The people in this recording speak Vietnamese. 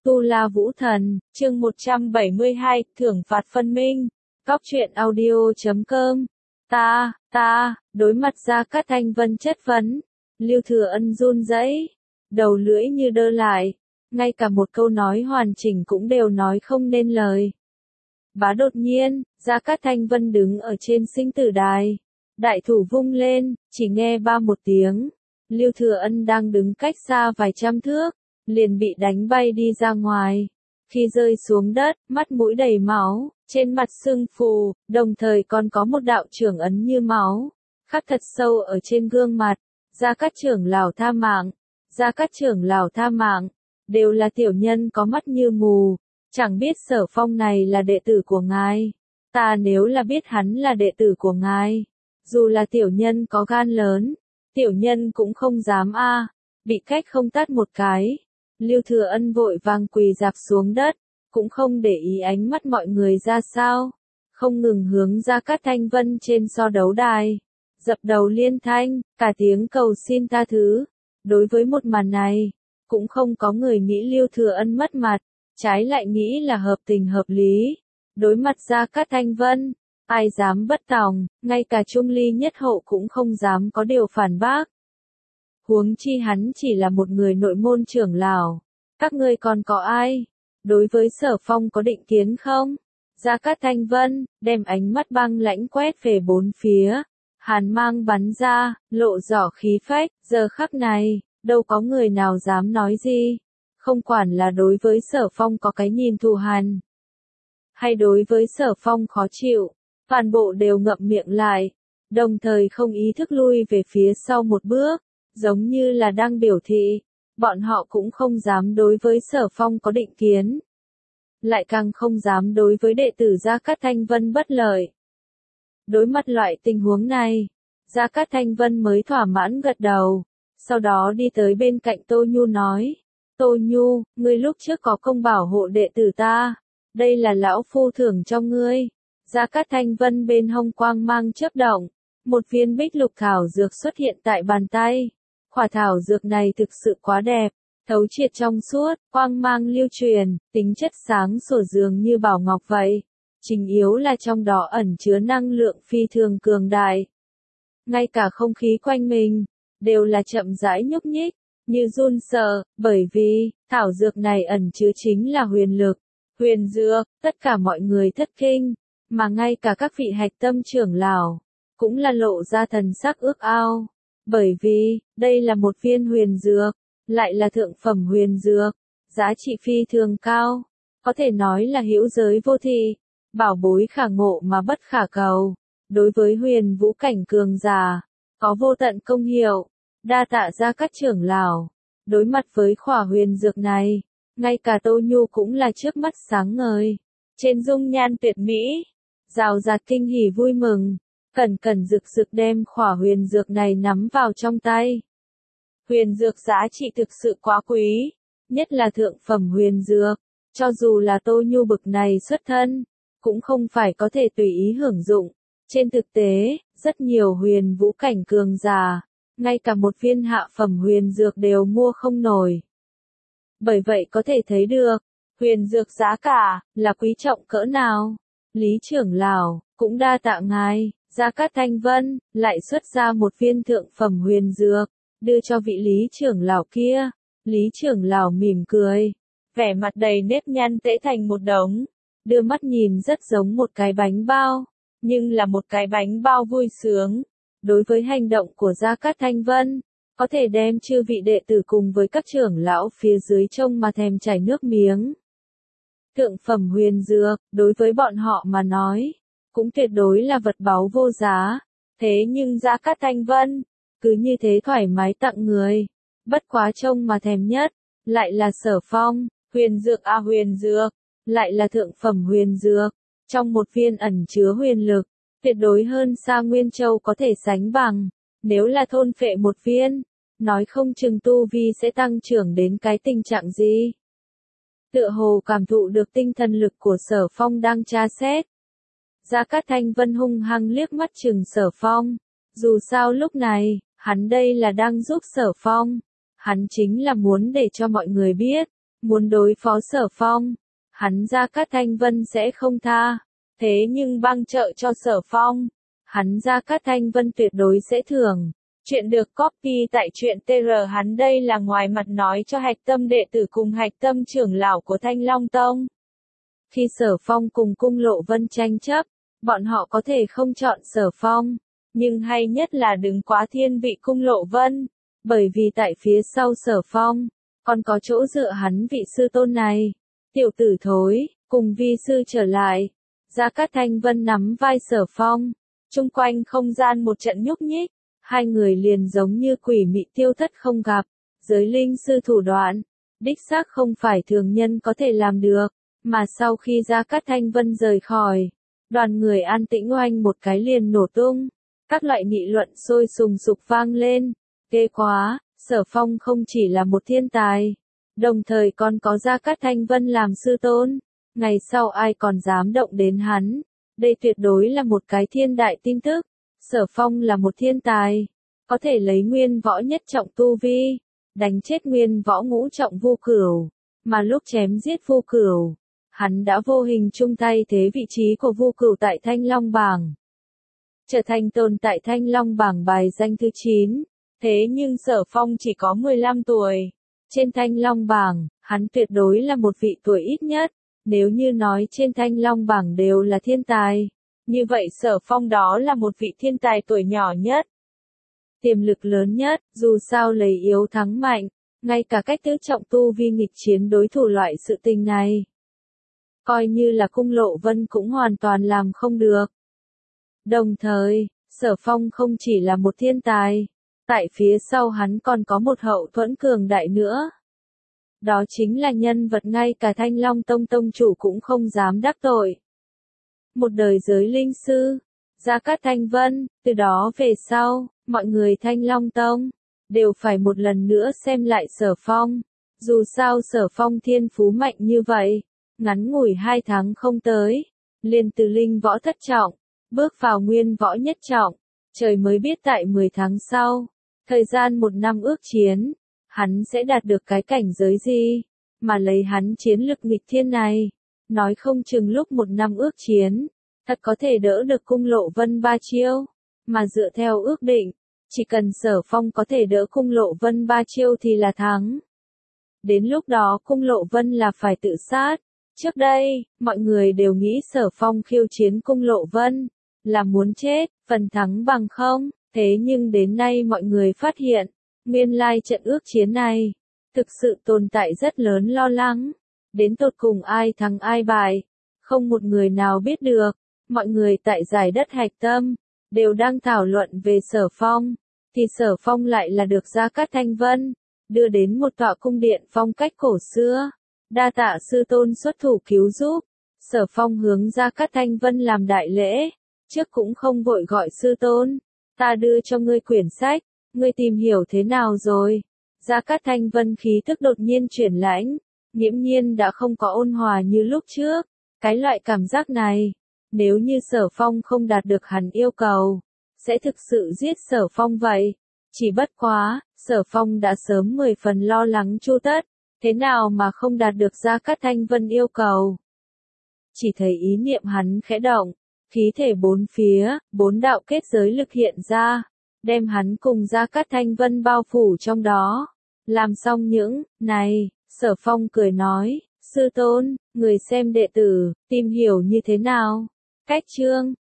Tu La Vũ Thần, chương 172, thưởng phạt phân minh. Góc truyện audio.com. Đối mặt Gia Cát Thanh Vân chất vấn, Lưu Thừa Ân run rẩy, đầu lưỡi như đơ lại, ngay cả một câu nói hoàn chỉnh cũng đều nói không nên lời. Bá đột nhiên, Gia Cát Thanh Vân đứng ở trên sinh tử đài, đại thủ vung lên, chỉ nghe ba một tiếng, Lưu Thừa Ân đang đứng cách xa vài trăm thước, liền bị đánh bay đi ra ngoài. Khi rơi xuống đất, mắt mũi đầy máu, trên mặt sưng phù, đồng thời còn có một đạo trưởng ấn như máu, khắc thật sâu ở trên gương mặt. Gia Cát trưởng lão tha mạng, Gia Cát trưởng lão tha mạng, đều là tiểu nhân có mắt như mù, chẳng biết Sở Phong này là đệ tử của ngài. Ta nếu là biết hắn là đệ tử của ngài, dù là tiểu nhân có gan lớn, tiểu nhân cũng không dám bị cách không tát một cái. Lưu Thừa Ân vội vàng quỳ rạp xuống đất, cũng không để ý ánh mắt mọi người ra sao, không ngừng hướng Gia Cát Thanh Vân trên so đấu đài, dập đầu liên thanh, cả tiếng cầu xin tha thứ. Đối với một màn này, cũng không có người nghĩ Lưu Thừa Ân mất mặt, trái lại nghĩ là hợp tình hợp lý. Đối mặt Gia Cát Thanh Vân, ai dám bất tòng, ngay cả Trung Ly Nhất Hậu cũng không dám có điều phản bác. Huống chi hắn chỉ là một người nội môn trưởng lão, các ngươi còn có ai đối với Sở Phong có định kiến không? Gia Cát Thanh Vân đem ánh mắt băng lãnh quét về bốn phía, hàn mang bắn ra, lộ rõ khí phách. Giờ khắc này, đâu có người nào dám nói gì, không quản là đối với Sở Phong có cái nhìn thù hằn, hay đối với Sở Phong khó chịu, toàn bộ đều ngậm miệng lại, đồng thời không ý thức lui về phía sau một bước, giống như là đang biểu thị, bọn họ cũng không dám đối với Sở Phong có định kiến, lại càng không dám đối với đệ tử Gia Cát Thanh Vân bất lợi. Đối mặt loại tình huống này, Gia Cát Thanh Vân mới thỏa mãn gật đầu, sau đó đi tới bên cạnh Tô Nhu nói, Tô Nhu, ngươi lúc trước có công bảo hộ đệ tử ta, đây là lão phu thưởng cho ngươi. Gia Cát Thanh Vân bên hông quang mang chớp động, một viên bích lục thảo dược xuất hiện tại bàn tay. Quả thảo dược này thực sự quá đẹp, thấu triệt trong suốt, quang mang lưu truyền, tính chất sáng sủa dường như bảo ngọc vậy. Chính yếu là trong đó ẩn chứa năng lượng phi thường cường đại. Ngay cả không khí quanh mình, đều là chậm rãi nhúc nhích, như run sợ, bởi vì, thảo dược này ẩn chứa chính là huyền lực, huyền dược. Tất cả mọi người thất kinh, mà ngay cả các vị hạch tâm trưởng lão, cũng là lộ ra thần sắc ước ao. Bởi vì, đây là một viên huyền dược, lại là thượng phẩm huyền dược, giá trị phi thường cao, có thể nói là hữu giới vô thị, bảo bối khả ngộ mà bất khả cầu. Đối với huyền vũ cảnh cường giả, có vô tận công hiệu, đa tạ Gia Cát trưởng lão. Đối mặt với khỏa huyền dược này, ngay cả Tô Nhu cũng là trước mắt sáng ngời, trên dung nhan tuyệt mỹ, rào rạt kinh hỉ vui mừng. Cẩn rực rực đem khỏa huyền dược này nắm vào trong tay. Huyền dược giá trị thực sự quá quý, nhất là thượng phẩm huyền dược, cho dù là Tô Nhu bực này xuất thân, cũng không phải có thể tùy ý hưởng dụng. Trên thực tế, rất nhiều huyền vũ cảnh cường giả, ngay cả một viên hạ phẩm huyền dược đều mua không nổi. Bởi vậy có thể thấy được, huyền dược giá cả là quý trọng cỡ nào. Lý trưởng lão cũng đa tạ ngài. Gia Cát Thanh Vân lại xuất ra một viên thượng phẩm huyền dược, đưa cho vị Lý trưởng lão kia. Lý trưởng lão mỉm cười, vẻ mặt đầy nếp nhăn tễ thành một đống, đưa mắt nhìn rất giống một cái bánh bao, nhưng là một cái bánh bao vui sướng. Đối với hành động của Gia Cát Thanh Vân, có thể đem chư vị đệ tử cùng với các trưởng lão phía dưới trông mà thèm chảy nước miếng. Thượng phẩm huyền dược, đối với bọn họ mà nói, cũng tuyệt đối là vật báu vô giá. Thế nhưng Gia Cát Thanh Vân, cứ như thế thoải mái tặng người. Bất quá trông mà thèm nhất, lại là Sở Phong, huyền dược huyền dược, lại là thượng phẩm huyền dược. Trong một viên ẩn chứa huyền lực, tuyệt đối hơn xa Nguyên Châu có thể sánh bằng. Nếu là thôn phệ một viên, nói không chừng tu vi sẽ tăng trưởng đến cái tình trạng gì. Tựa hồ cảm thụ được tinh thần lực của Sở Phong đang tra xét. Gia Cát Thanh Vân hung hăng liếc mắt chừng Sở Phong. Dù sao lúc này, hắn đây là đang giúp Sở Phong. Hắn chính là muốn để cho mọi người biết, muốn đối phó Sở Phong, hắn Gia Cát Thanh Vân sẽ không tha. Thế nhưng bang trợ cho Sở Phong, hắn Gia Cát Thanh Vân tuyệt đối sẽ thưởng. Chuyện được copy tại truyện TR, hắn đây là ngoài mặt nói cho hạch tâm đệ tử cùng hạch tâm trưởng lão của Thanh Long Tông. Khi Sở Phong cùng Cung Lộ Vân tranh chấp, bọn họ có thể không chọn Sở Phong, nhưng hay nhất là đừng quá thiên vị Cung Lộ Vân, bởi vì tại phía sau Sở Phong, còn có chỗ dựa hắn vị sư tôn này. Tiểu tử thối, cùng vi sư trở lại. Gia Cát Thanh Vân nắm vai Sở Phong, chung quanh không gian một trận nhúc nhích, hai người liền giống như quỷ mị tiêu thất không gặp. Giới linh sư thủ đoạn, đích xác không phải thường nhân có thể làm được, mà sau khi Gia Cát Thanh Vân rời khỏi, đoàn người an tĩnh oanh một cái liền nổ tung, các loại nghị luận sôi sùng sục vang lên. Ghê quá, Sở Phong không chỉ là một thiên tài, đồng thời còn có Gia Cát Thanh Vân làm sư tôn, ngày sau ai còn dám động đến hắn. Đây tuyệt đối là một cái thiên đại tin tức. Sở Phong là một thiên tài, có thể lấy nguyên võ nhất trọng tu vi, đánh chết nguyên võ ngũ trọng Vu Cửu, mà lúc chém giết Vu Cửu, hắn đã vô hình chung tay thế vị trí của Vu Cửu tại Thanh Long bảng, trở thành tồn tại Thanh Long bảng bài danh thứ 9. Thế nhưng Sở Phong chỉ có 15 tuổi. Trên Thanh Long bảng, hắn tuyệt đối là một vị tuổi ít nhất. Nếu như nói trên Thanh Long bảng đều là thiên tài, như vậy Sở Phong đó là một vị thiên tài tuổi nhỏ nhất. Tiềm lực lớn nhất, dù sao lấy yếu thắng mạnh, ngay cả cách tứ trọng tu vi nghịch chiến đối thủ loại sự tình này, coi như là Cung Lộ Vân cũng hoàn toàn làm không được. Đồng thời, Sở Phong không chỉ là một thiên tài, tại phía sau hắn còn có một hậu thuẫn cường đại nữa. Đó chính là nhân vật ngay cả Thanh Long Tông tông chủ cũng không dám đắc tội. Một đời giới linh sư, Gia Cát Thanh Vân. Từ đó về sau, mọi người Thanh Long Tông đều phải một lần nữa xem lại Sở Phong. Dù sao Sở Phong thiên phú mạnh như vậy, ngắn ngủi 2 tháng không tới, liền từ linh võ thất trọng, bước vào nguyên võ nhất trọng. Trời mới biết tại 10 tháng sau, thời gian 1 năm ước chiến, hắn sẽ đạt được cái cảnh giới gì, mà lấy hắn chiến lực nghịch thiên này, nói không chừng lúc 1 năm ước chiến, thật có thể đỡ được Cung Lộ Vân 3 chiêu, mà dựa theo ước định, chỉ cần Sở Phong có thể đỡ Cung Lộ Vân 3 chiêu thì là thắng. Đến lúc đó Cung Lộ Vân là phải tự sát. Trước đây, mọi người đều nghĩ Sở Phong khiêu chiến Cung Lộ Vân là muốn chết, phần thắng bằng không. Thế nhưng đến nay mọi người phát hiện, nguyên lai trận ước chiến này, thực sự tồn tại rất lớn lo lắng. Đến tột cùng ai thắng ai bại, không một người nào biết được. Mọi người tại giải đất hạch tâm, đều đang thảo luận về Sở Phong, thì Sở Phong lại là được Gia Cát Thanh Vân đưa đến một tọa cung điện phong cách cổ xưa. Đa tạ sư tôn xuất thủ cứu giúp. Sở Phong hướng Gia Cát Thanh Vân làm đại lễ, trước cũng không vội gọi sư tôn. Ta đưa cho ngươi quyển sách, ngươi tìm hiểu thế nào rồi? Gia Cát Thanh Vân khí tức đột nhiên chuyển lãnh, nghiễm nhiên đã không có ôn hòa như lúc trước. Cái loại cảm giác này, nếu như Sở Phong không đạt được hắn yêu cầu, sẽ thực sự giết Sở Phong vậy. Chỉ bất quá, Sở Phong đã sớm 10 phần lo lắng chu tất, thế nào mà không đạt được Gia Cát Thanh Vân yêu cầu. Chỉ thấy ý niệm hắn khẽ động, khí thể bốn phía, 4 đạo kết giới lực hiện ra, đem hắn cùng Gia Cát Thanh Vân bao phủ trong đó. Làm xong những này, Sở Phong cười nói, sư tôn, người xem đệ tử, tìm hiểu như thế nào? Cách chương